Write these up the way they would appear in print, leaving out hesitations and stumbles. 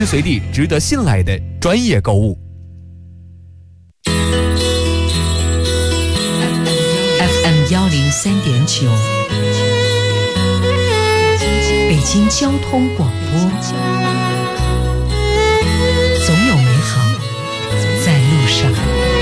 随地值得信赖的专业购物。 FM 103.9，北京交通广播，总有美好在路上。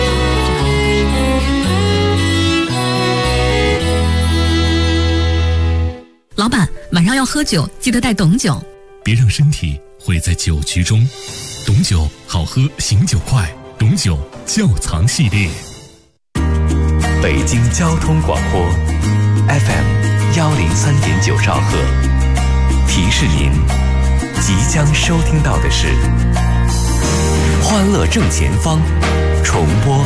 老板，晚上要喝酒，记得带董酒。 别让身体毁在酒局中，董酒好喝，醒酒快，董酒窖藏系列。 北京交通广播 FM 103.9兆赫，提示您即将收听到的是欢乐正前方重播。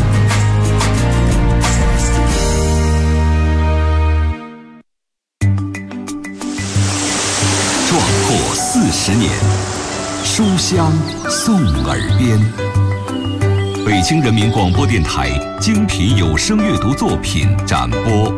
壮阔40年，书香送耳边。北京人民广播电台精品有声阅读作品展播。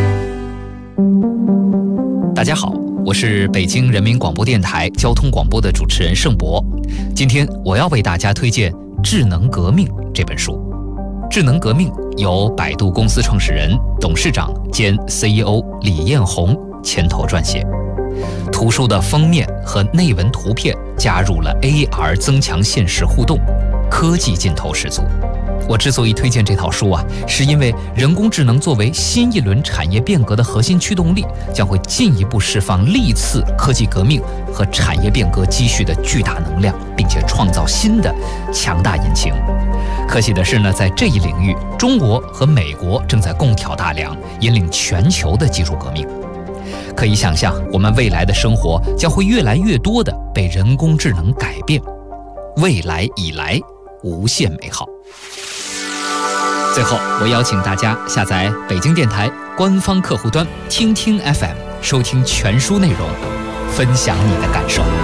大家好，我是北京人民广播电台交通广播的主持人盛博。今天我要为大家推荐《智能革命》这本书。《智能革命》由百度公司创始人、董事长兼 CEO 李彦宏牵头撰写。图书的封面和内文图片加入了 AR 增强现实互动，科技劲头十足。我之所以推荐这套书是因为人工智能作为新一轮产业变革的核心驱动力，将会进一步释放历次科技革命和产业变革积蓄的巨大能量，并且创造新的强大引擎。可喜的是呢，在这一领域，中国和美国正在共挑大梁，引领全球的技术革命。可以想象，我们未来的生活将会越来越多的被人工智能改变，未来已来，无限美好。最后，我邀请大家下载北京电台官方客户端听听 FM， 收听全书内容，分享你的感受。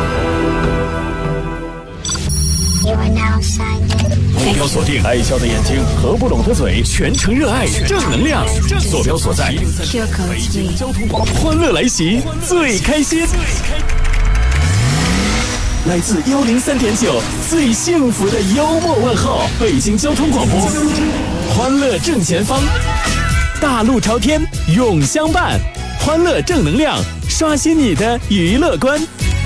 目标锁定，爱笑的眼睛，合不拢的嘴，全程热爱，正能量。坐标所在，北京交通广播，欢乐来袭，最开心。来自103.9，最幸福的幽默问候，北京交通广播，欢乐正前方，大路朝天，永相伴，欢乐正能量，刷新你的娱乐观。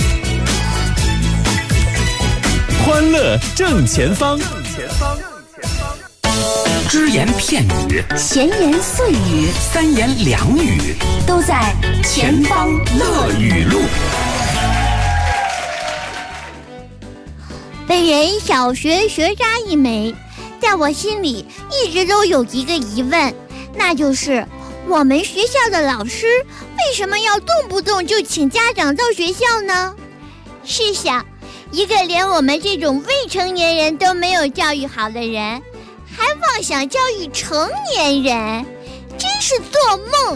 欢乐正前方， 只言片语， 闲言碎语， 三言两语， 都在前方乐语录。 本人小学学渣一枚，在我心里一直都有一个疑问，那就是我们学校的老师为什么要动不动就请家长到学校呢？试想，一个连我们这种未成年人都没有教育好的人，还妄想教育成年人，真是做梦。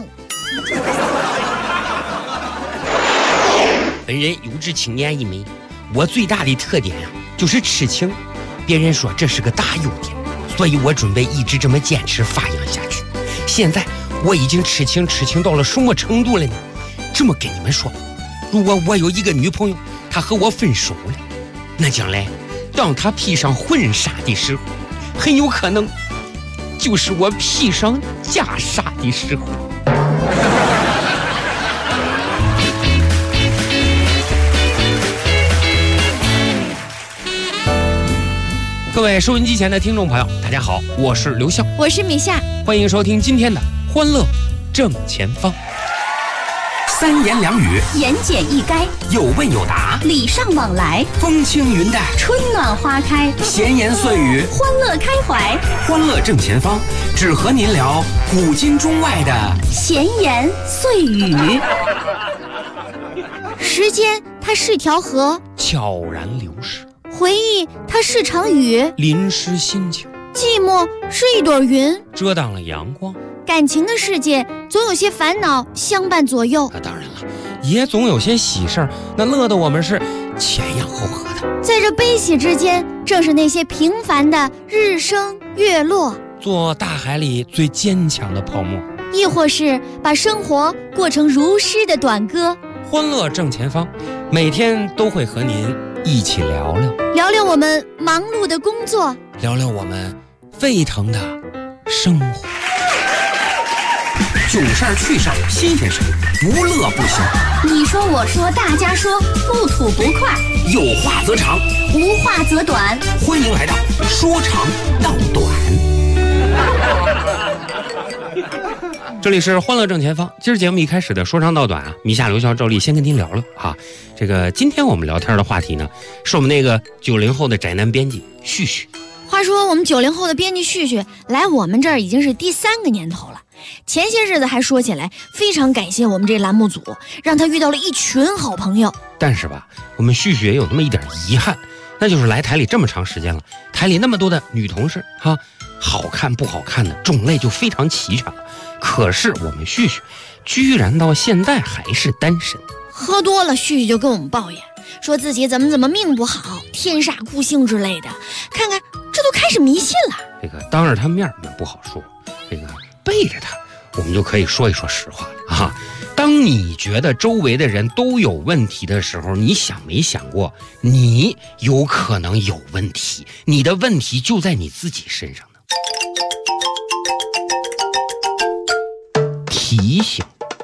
本人有志青年一枚，我最大的特点就是痴情，别人说这是个大优点，所以我准备一直这么坚持发扬下去。现在我已经痴情到了什么程度了呢？这么跟你们说，如果我有一个女朋友，她和我分手了，那将来当她披上婚纱的时候，很有可能就是我披上袈裟的时候。各位收音机前的听众朋友，大家好，我是刘笑， 我是米夏， 欢迎收听今天的欢乐正前方。三言两语， 言简意赅， 有问有答， 礼尚往来， 风轻云淡， 春暖花开， 闲言碎语， 欢乐开怀。 欢乐正前方，只和您聊古今中外的闲言碎语。 时间它是条河， 悄然流逝； 回忆它是场雨， 淋湿心情； 寂寞是一朵云， 遮挡了阳光。 感情的世界总有些烦恼相伴左右， 当然了，也总有些喜事儿，那乐得我们是前仰后合的。 在这悲喜之间，正是那些平凡的日升月落， 做大海里最坚强的泡沫， 亦或是把生活过成如诗的短歌。 欢乐正前方，每天都会和您一起聊聊， 聊聊我们忙碌的工作， 聊聊我们沸腾的生活。囧事儿趣事儿新鲜事儿，不乐不休。 你说我说大家说，不吐不快， 有话则长， 无话则短。 欢迎来到说长道短。这里是欢乐正前方。今儿节目一开始的说长道短啊，米夏、刘潇、赵丽先跟您聊聊哈。这个今天我们聊天的话题呢，是我们那个90后的宅男编辑旭旭。 话说我们90后的编辑旭旭来我们这儿已经是第3个年头了。前些日子还说起来非常感谢我们这栏目组，让他遇到了一群好朋友。 但是吧，我们旭旭也有那么一点遗憾，那就是来台里这么长时间了，台里那么多的女同事哈，好看不好看的种类就非常齐全了。可是我们旭旭居然到现在还是单身。 喝多了，旭旭就跟我们抱怨，说自己怎么命不好，天煞孤星之类的。看看这都开始迷信了。 这个当着他面我们不好说，这个背着他我们就可以说一说实话了啊。当你觉得周围的人都有问题的时候，你想没想过你有可能有问题，你的问题就在你自己身上呢？提醒。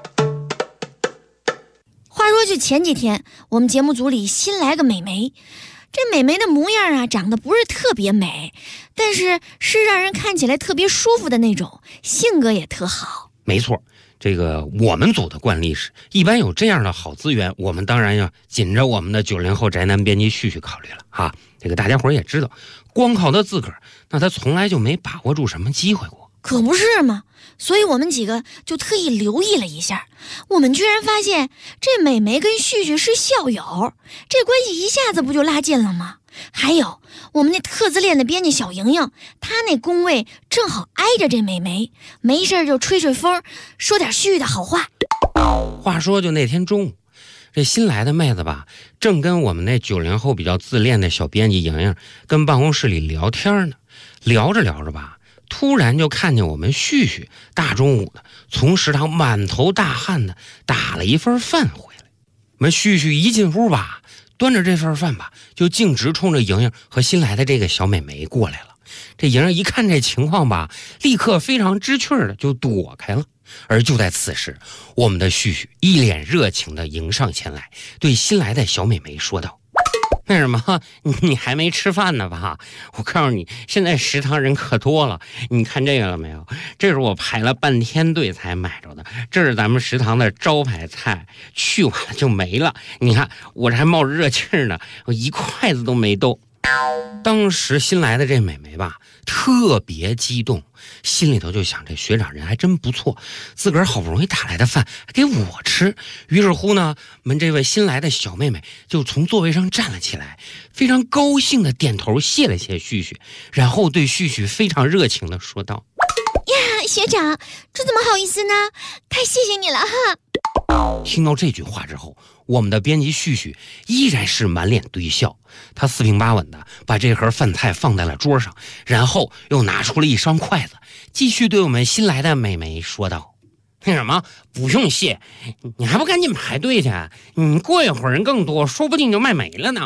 话说就前几天我们节目组里新来个美眉，这美眉的模样啊长得不是特别美，但是是让人看起来特别舒服的那种，性格也特好。 没错，这个我们组的惯例是，一般有这样的好资源，我们当然要紧着我们的90后宅男编辑旭旭考虑了啊。这个大家伙也知道，光靠他自个儿，那他从来就没把握住什么机会过。 可不是嘛，所以我们几个就特意留意了一下，我们居然发现这美眉跟旭旭是校友，这关系一下子不就拉近了吗？还有我们那特自恋的编辑小莹莹，她那工位正好挨着这美眉，没事就吹吹风，说点旭旭的好话。 话说就那天中午，这新来的妹子吧，正跟我们那90后比较自恋的小编辑莹莹跟办公室里聊天呢，聊着聊着吧，突然就看见我们旭旭大中午的从食堂满头大汗的打了一份饭回来。我们旭旭一进屋吧，端着这份饭吧，就径直冲着莹莹和新来的这个小美眉过来了。这莹莹一看这情况吧，立刻非常知趣的就躲开了。而就在此时，我们的旭旭一脸热情的迎上前来，对新来的小美眉说道：那什么，你还没吃饭呢吧？我告诉你，现在食堂人可多了，你看这个了没有？这是我排了半天队才买着的，这是咱们食堂的招牌菜，去完了就没了。你看我这还冒着热气呢，我一筷子都没动。当时新来的这美眉吧，特别激动，心里头就想，这学长人还真不错，自个儿好不容易打来的饭还给我吃。于是乎呢，我们这位新来的小妹妹就从座位上站了起来，非常高兴的点头谢了谢旭旭，然后对旭旭非常热情的说道： 呀，学长，这怎么好意思呢？太谢谢你了哈。 听到这句话之后，我们的编辑旭旭依然是满脸堆笑，他四平八稳的把这盒饭菜放在了桌上，然后又拿出了一双筷子，继续对我们新来的美眉说道：那什么，不用谢，你还不赶紧排队去？你过一会儿人更多，说不定就卖没了呢。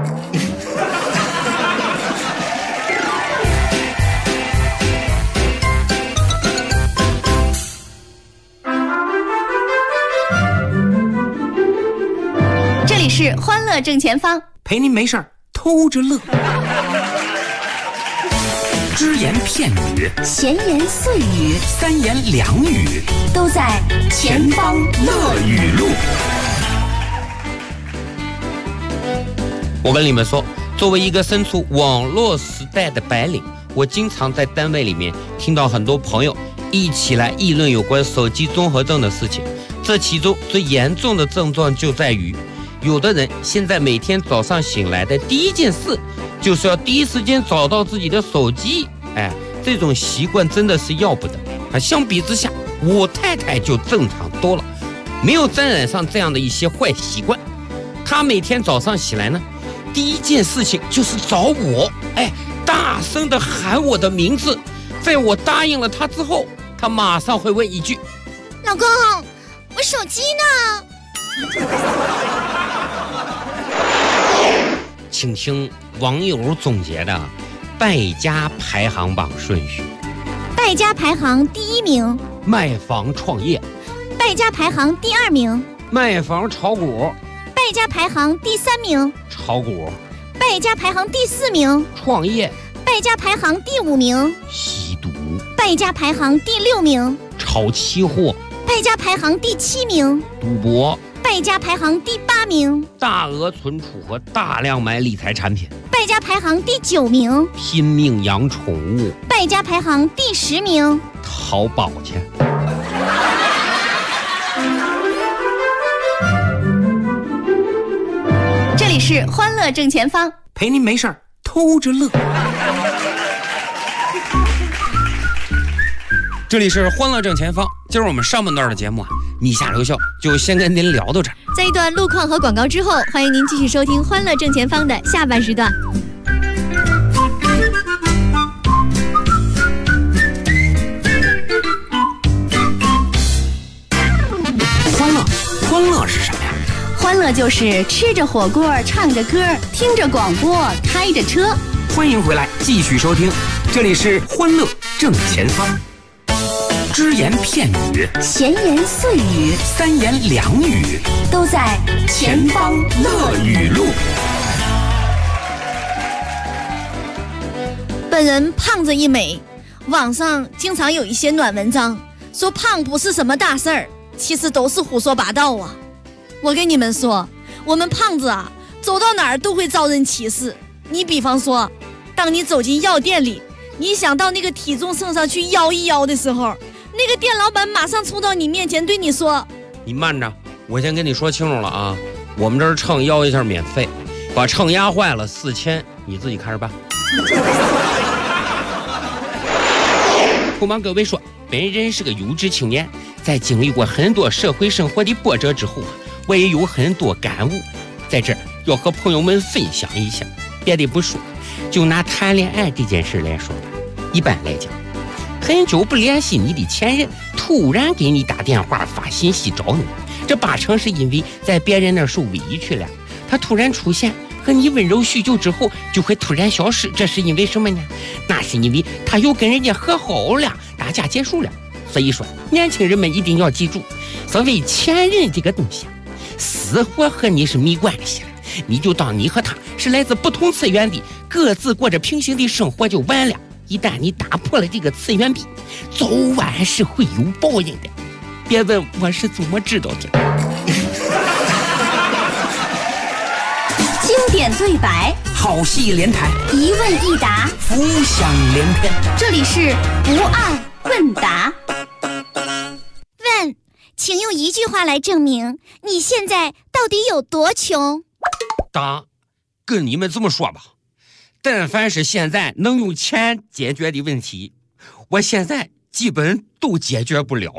这里是欢乐正前方， 陪您没事儿偷着乐。只言片语， 闲言碎语， 三言两语， 都在前方乐语录。 我跟你们说，作为一个身处网络时代的白领，我经常在单位里面听到很多朋友一起来议论有关手机综合症的事情。这其中最严重的症状就在于，有的人现在每天早上醒来的第一件事就是要第一时间找到自己的手机。这种习惯真的是要不得。相比之下，我太太就正常多了，没有沾染上这样的一些坏习惯。她每天早上起来呢，第一件事情就是找我，大声的喊我的名字。在我答应了她之后，她马上会问一句： 老公，我手机呢？ 请听网友总结的败家排行榜顺序。 败家排行第1名， 卖房创业； 败家排行第2名， 卖房炒股； 败家排行第3名， 炒股； 败家排行第4名， 创业； 败家排行第5名， 吸毒； 败家排行第6名， 炒期货； 败家排行第7名， 赌博； 败家排行第8名， 大额存储和大量买理财产品； 败家排行第9名， 拼命养宠物； 败家排行第10名， 淘宝去。 这里是欢乐正前方， 陪您没事儿偷着乐。这里是欢乐正前方，今儿我们上半段的节目啊，米下留校就先跟您聊到这儿。 在一段路况和广告之后，欢迎您继续收听欢乐正前方的下半时段。 欢乐是什么呀？ 欢乐就是吃着火锅，唱着歌，听着广播，开着车。 欢迎回来，继续收听，这里是欢乐正前方。只言片语， 闲言碎语， 三言两语， 都在前方乐语录。 本人胖子一枚，网上经常有一些暖文章，说胖不是什么大事儿，其实都是胡说八道啊！我跟你们说，我们胖子啊，走到哪儿都会遭人歧视。你比方说，当你走进药店里，你想到那个体重秤上去摇一摇的时候，那个店老板马上冲到你面前对你说：“ 你慢着，我先跟你说清楚了啊，我们这儿秤摇一下免费，把秤压坏了4000，你自己看着办。”不瞒各位说，本人是个优质青年，在经历过很多社会生活的波折之后啊，我也有很多感悟，在这儿要和朋友们分享一下。别的不说，就拿谈恋爱这件事来说吧，一般来讲，很久不联系你的前任突然给你打电话发信息找你，这8成是因为在别人那儿受委屈了，他突然出现和你温柔许久之后就会突然消失，这是因为什么呢？那是因为他又跟人家和好了，打架结束了。所以说年轻人们一定要记住，所谓前任这个东西死活和你是没关系了，你就当你和他是来自不同次元的，各自过着平行的生活就完了。一旦你打破了这个次元壁，早晚是会有报应的。别问我是怎么知道的。 经典对白， 好戏连台， 一问一答， 浮想联翩。 这里是不二问答。 问，请用一句话来证明你现在到底有多穷？ 答，跟你们这么说吧，但凡是现在能用钱解决的问题，我现在基本都解决不了。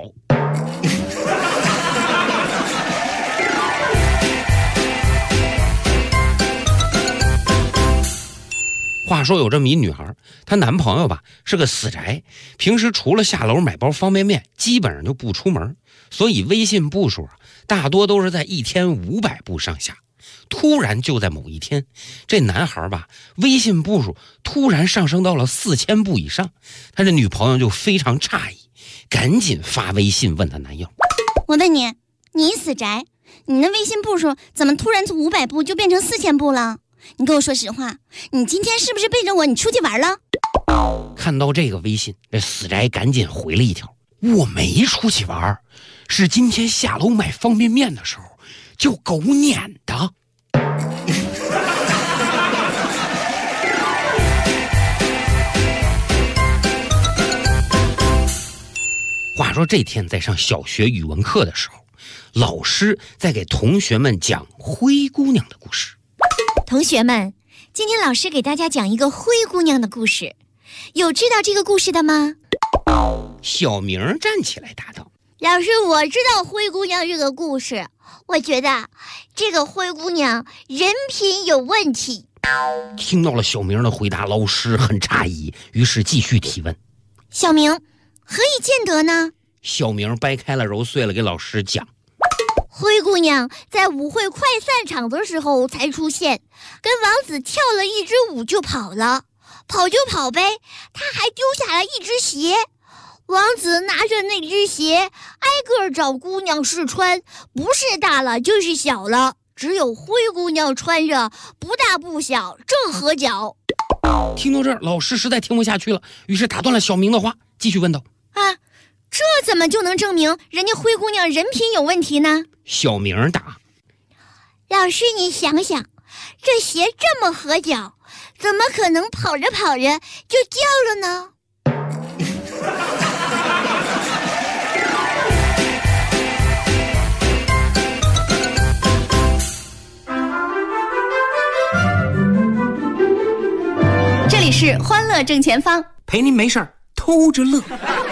话说有这么一女孩，她男朋友吧是个死宅，平时除了下楼买包方便面，基本上就不出门，所以微信步数大多都是在1天500步上下。突然就在某一天，这男孩吧微信步数突然上升到了4000步以上，他这女朋友就非常诧异，赶紧发微信问他男友：“ 我问你，你死宅，你那微信步数怎么突然从500步就变成4000步了？你跟我说实话，你今天是不是背着我你出去玩了？” 看到这个微信，这死宅赶紧回了一条：“我没出去玩，是今天下楼买方便面的时候就狗撵的。”话说这天在上小学语文课的时候，老师在给同学们讲灰姑娘的故事。 同学们，今天老师给大家讲一个灰姑娘的故事，有知道这个故事的吗？ 小明站起来答道：“ 老师，我知道灰姑娘这个故事，我觉得这个灰姑娘人品有问题。” 听到了小明的回答，老师很诧异，于是继续提问：“ 小明，何以见得呢？” 小明掰开了揉碎了给老师讲：“ 灰姑娘在舞会快散场的时候才出现，跟王子跳了一支舞就跑了。跑就跑呗，她还丢下了一只鞋。王子拿着那只鞋挨个找姑娘试穿，不是大了就是小了，只有灰姑娘穿着不大不小，正合脚。 听到这儿，老师实在听不下去了，于是打断了小明的话，继续问道： 这怎么就能证明人家灰姑娘人品有问题呢？ 小明答： 老师，你想想，这鞋这么合脚，怎么可能跑着跑着就掉了呢？ 这里是欢乐正前方， 陪您没事儿偷着乐。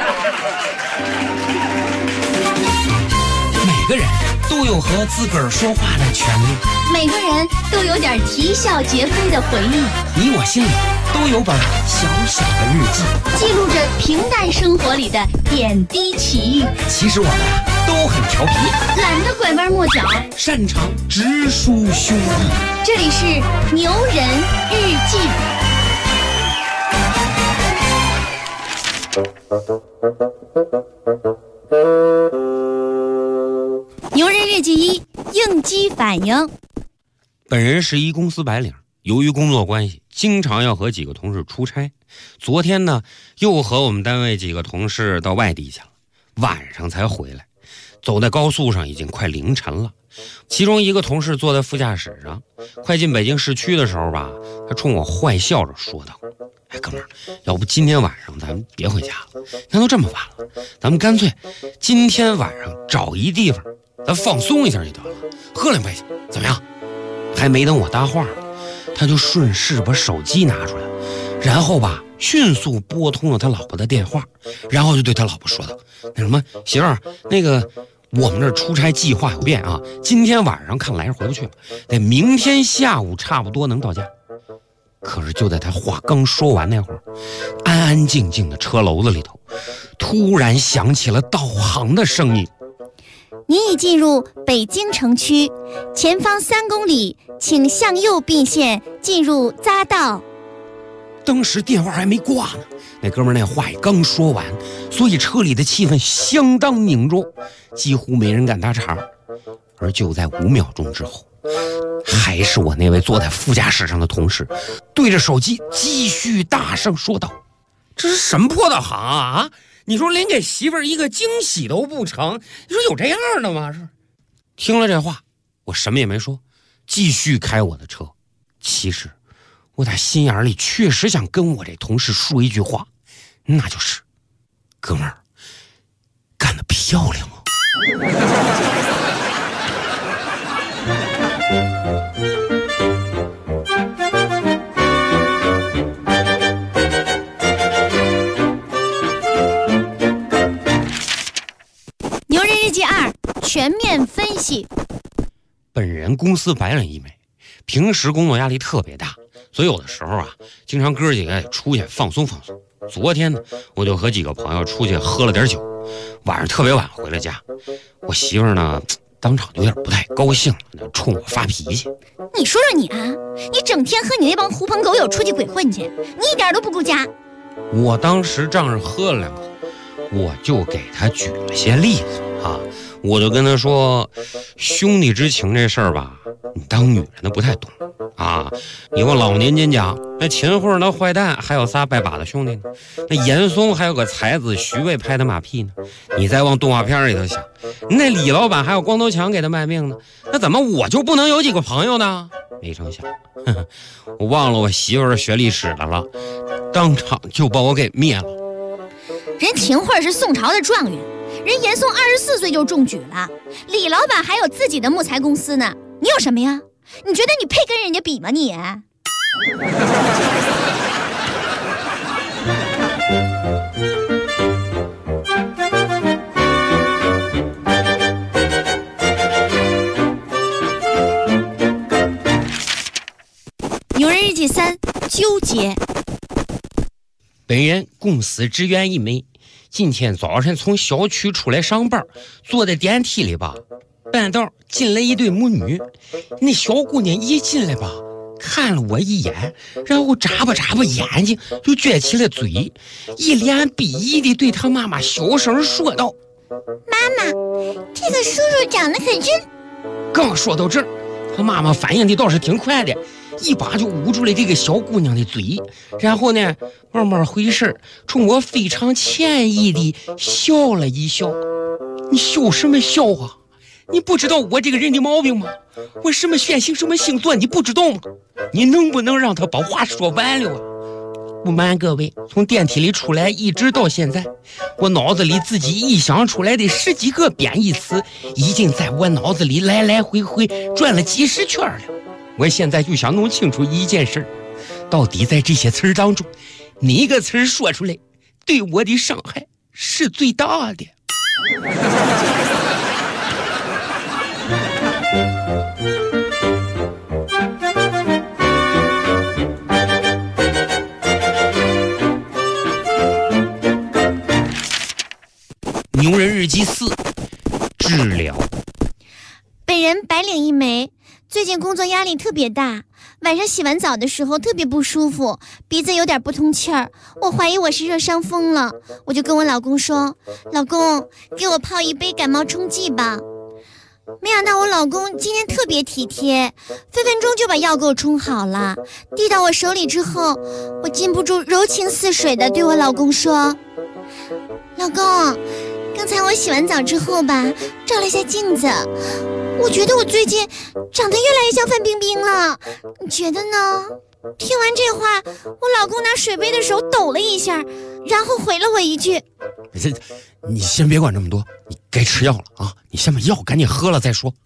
每个人都有和自个儿说话的权利， 每个人都有点啼笑皆非的回忆， 你我心里都有本小小的日记， 记录着平淡生活里的点滴奇遇。 其实我们都很调皮， 懒得拐弯抹角， 擅长直抒胸臆。 这里是牛人日记。牛人日记1：应激反应。 本人是一公司白领，由于工作关系，经常要和几个同事出差。昨天呢，又和我们单位几个同事到外地去了，晚上才回来。走在高速上已经快凌晨了。其中一个同事坐在副驾驶上，快进北京市区的时候吧，他冲我坏笑着说道：哥们儿，要不今天晚上咱们别回家了，那都这么晚了，咱们干脆今天晚上找一地方咱放松一下就得了，喝2杯去，怎么样？还没等我搭话，他就顺势把手机拿出来，然后吧迅速拨通了他老婆的电话，然后就对他老婆说道：那什么，媳妇儿，那个我们这出差计划有变啊，今天晚上看来是回不去了，得明天下午差不多能到家。可是就在他话刚说完那会儿，安安静静的车楼子里头突然响起了导航的声音： 您已进入北京城区，前方3公里请向右并线进入匝道。 当时电话还没挂呢，那哥们儿那话也刚说完，所以车里的气氛相当凝重，几乎没人敢搭茬。而就在5秒钟之后，还是我那位坐在副驾驶上的同事对着手机继续大声说道：这是什么破导航啊！你说连给媳妇儿一个惊喜都不成，你说有这样的吗？是。听了这话，我什么也没说，继续开我的车。其实我在心眼里确实想跟我这同事说一句话，那就是：哥们儿，干得漂亮啊！ 牛人日记2：全面分析。 本人公司白领一枚，平时工作压力特别大，所以有的时候啊，经常哥几个得出去放松放松。昨天呢，我就和几个朋友出去喝了点酒，晚上特别晚回了家。我媳妇儿呢，当场有点不太高兴了，冲我发脾气。 你说说你啊，你整天和你那帮狐朋狗友出去鬼混去，你一点都不顾家。 我当时仗着喝了2口，我就给他举了些例子啊，我就跟他说，兄弟之情这事儿吧，你当女人的不太懂啊。以我老年间讲，那秦桧那坏蛋还有仨拜把的兄弟呢，那严嵩还有个才子徐渭拍的马屁呢。你再往动画片里头想，那李老板还有光头强给他卖命呢，那怎么我就不能有几个朋友呢？没成想，我忘了我媳妇儿学历史的了，当场就把我给灭了。 人秦桧是宋朝的状元，人严嵩24岁就中举了，李老板还有自己的木材公司呢，你有什么呀？你觉得你配跟人家比吗你？ 牛人日记3：纠结。 本人公司职员一枚，今天早上从小区出来上班，坐在电梯里吧， 半道进来一对母女，那小姑娘一进来吧，看了我一眼，然后眨巴眨巴眼睛，就撅起了嘴，一脸鄙夷地对她妈妈小声说道：“ 妈妈，这个叔叔长得可真……” 刚说到这儿，她妈妈反应的倒是挺快的，一把就捂住了这个小姑娘的嘴，然后呢，慢慢回身，冲我非常歉意地笑了一笑。你笑什么笑啊？你不知道我这个人的毛病吗？我什么血型什么星座你不知道吗？你能不能让他把话说完了啊？不瞒各位，从电梯里出来一直到现在，我脑子里自己臆想出来的10几个贬义词，已经在我脑子里来来回回转了几10圈了。我现在就想弄清楚一件事，到底在这些词儿当中，哪个词儿说出来对我的伤害是最大的？牛人日记4，治疗。 本人白领一枚，最近工作压力特别大，晚上洗完澡的时候特别不舒服，鼻子有点不通气儿，我怀疑我是热伤风了，我就跟我老公说：“老公，给我泡一杯感冒冲剂吧。”没想到我老公今天特别体贴，分分钟就把药给我冲好了，递到我手里之后，我禁不住柔情似水的对我老公说：“老公，刚才我洗完澡之后吧，照了一下镜子，我觉得我最近长得越来越像范冰冰了，你觉得呢？”听完这话，我老公拿水杯的手抖了一下，然后回了我一句：“ 你先别管这么多，你该吃药了啊！你先把药赶紧喝了再说。”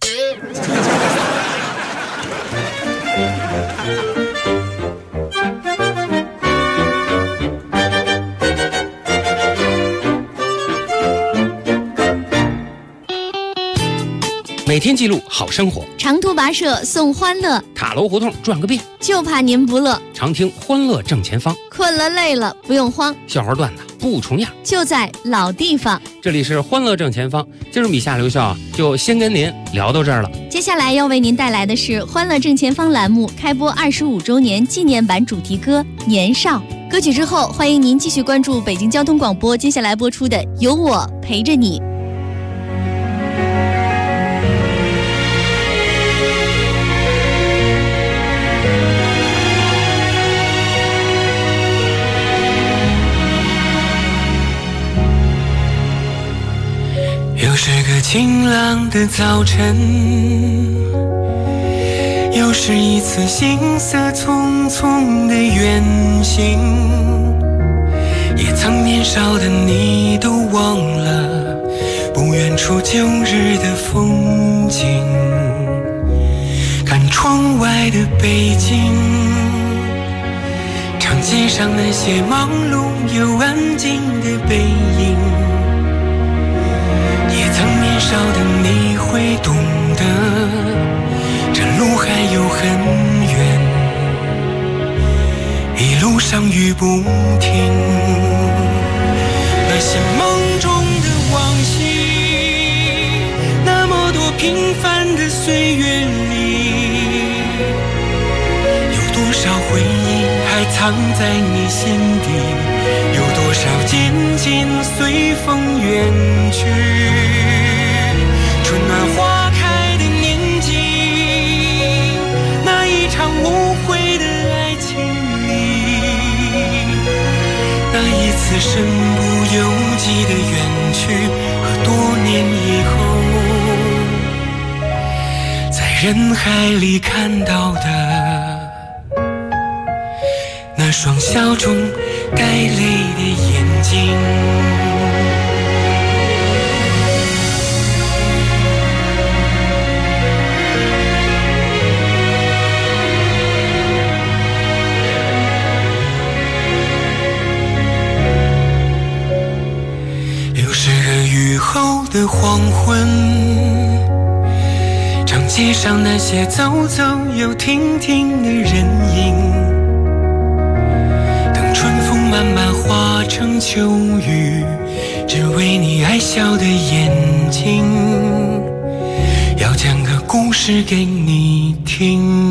每天记录好生活， 长途跋涉送欢乐， 塔楼胡同转个遍， 就怕您不乐。 常听欢乐正前方， 困了累了不用慌， 笑话段子不重样， 就在老地方。 这里是欢乐正前方，今儿米夏留校就先跟您聊到这儿了。 接下来要为您带来的是欢乐正前方栏目开播25周年纪念版主题歌《年少》。歌曲之后，欢迎您继续关注北京交通广播接下来播出的《有我陪着你》。 又是个晴朗的早晨，又是一次行色匆匆的远行，也曾年少的你都忘了不远处旧日的风景，看窗外的北京，长街上那些忙碌又安静的背影，也曾年少的你会懂得，这路还有很远，一路上雨不停。那些梦中的往昔，那么多平凡的岁月里，有多少回忆还藏在你心底，有多少渐渐随风远去。春暖花开的年纪，那一场无悔的爱情里，那一次身不由己的远去，和多年以后在人海里看到的那双笑中带泪的眼睛。又是个雨后的黄昏，长街上那些走走又停停的人影，慢慢化成秋雨，只为你爱笑的眼睛。要故事给你听。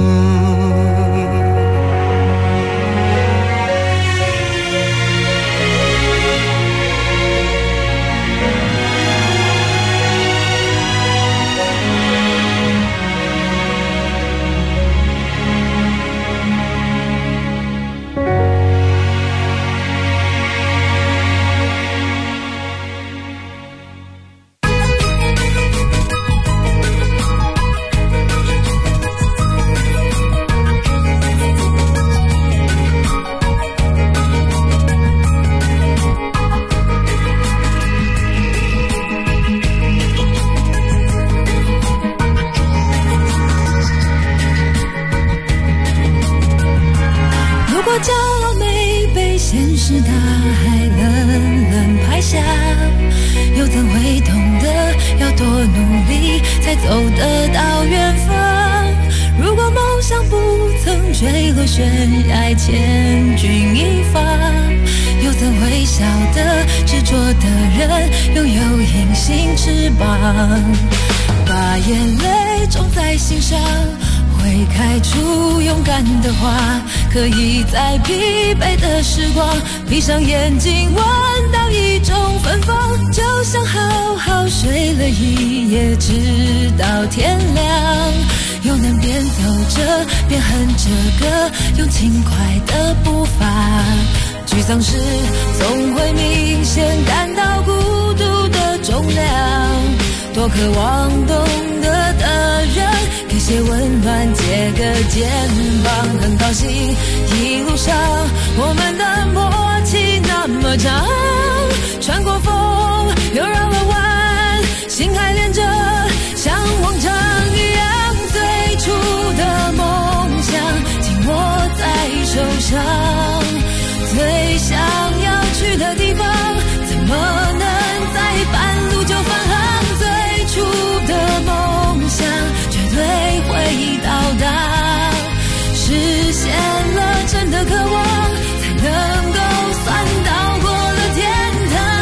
把眼泪种在心上，会开出勇敢的花，可以在疲惫的时光闭上眼睛闻到一种芬芳，就像好好睡了一夜直到天亮，又能边走着边哼着歌，用轻快的步伐，沮丧时总会明显感到孤独的重量，多渴望懂得的人给些温暖，借个肩膀，很高兴一路上我们的默契那么长，穿过风又绕了弯，心还连着像往常一样，最初的梦想紧握在手上，最想要去的地方怎么能在半路就返航，最初的梦想绝对会到达，实现了真的渴望，才能够算到过了天堂。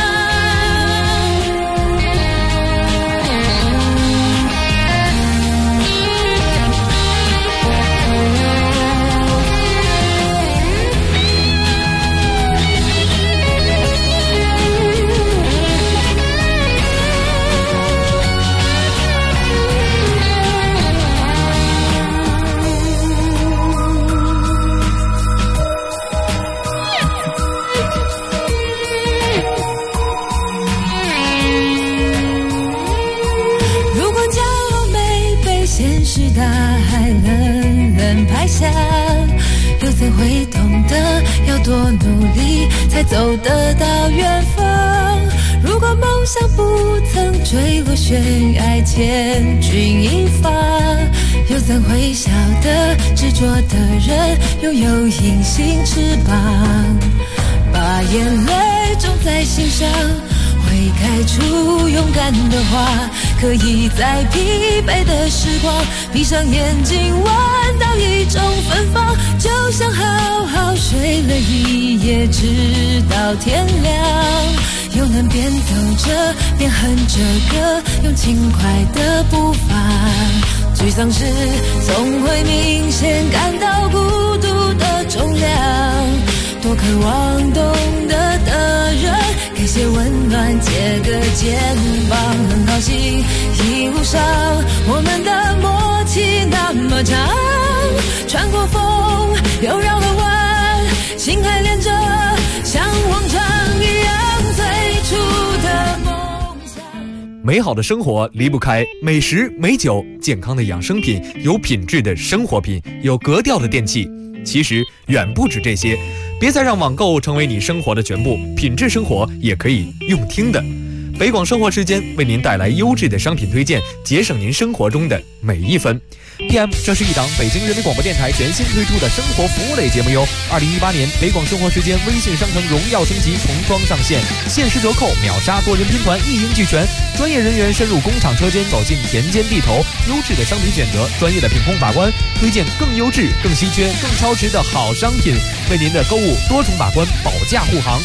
大海冷拍下，又怎会懂得要多努力才走得到远方，如果梦想不曾坠落悬崖千钧一发，又怎会晓得执着的人拥有隐形翅膀，把眼泪种在心上，会开出勇敢的花，可以在疲惫的时光闭上眼睛闻到一种芬芳，就像好好睡了一夜直到天亮，又能边走着边哼着歌，用轻快的步伐，沮丧时总会明显感到孤独的重量，多渴望懂得的人给些温暖，借个肩膀，很高兴一路上我们的默契那么长，穿过风又绕了弯，心还连着像往常一样，最初的梦想。 美好的生活离不开美食美酒，健康的养生品，有品质的生活品，有格调的电器，其实远不止这些。别再让网购成为你生活的全部，品质生活也可以用听的。北广生活时间为您带来优质的商品推荐，节省您生活中的每一分。PM， 这是一档北京人民广播电台全新推出的生活服务类节目哟。2018年北广生活时间微信商城荣耀升级，重装上线，限时折扣，秒杀多人拼团，一应俱全。专业人员深入工厂车间，走进田间地头，优质的商品选择，专业的品控把关，推荐更优质、更稀缺、更超值的好商品，为您的购物多重把关，保驾护航。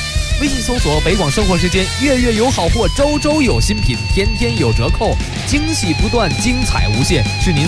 微信搜索北广生活时间，月月有好货，周周有新品，天天有折扣，惊喜不断，精彩无限，是您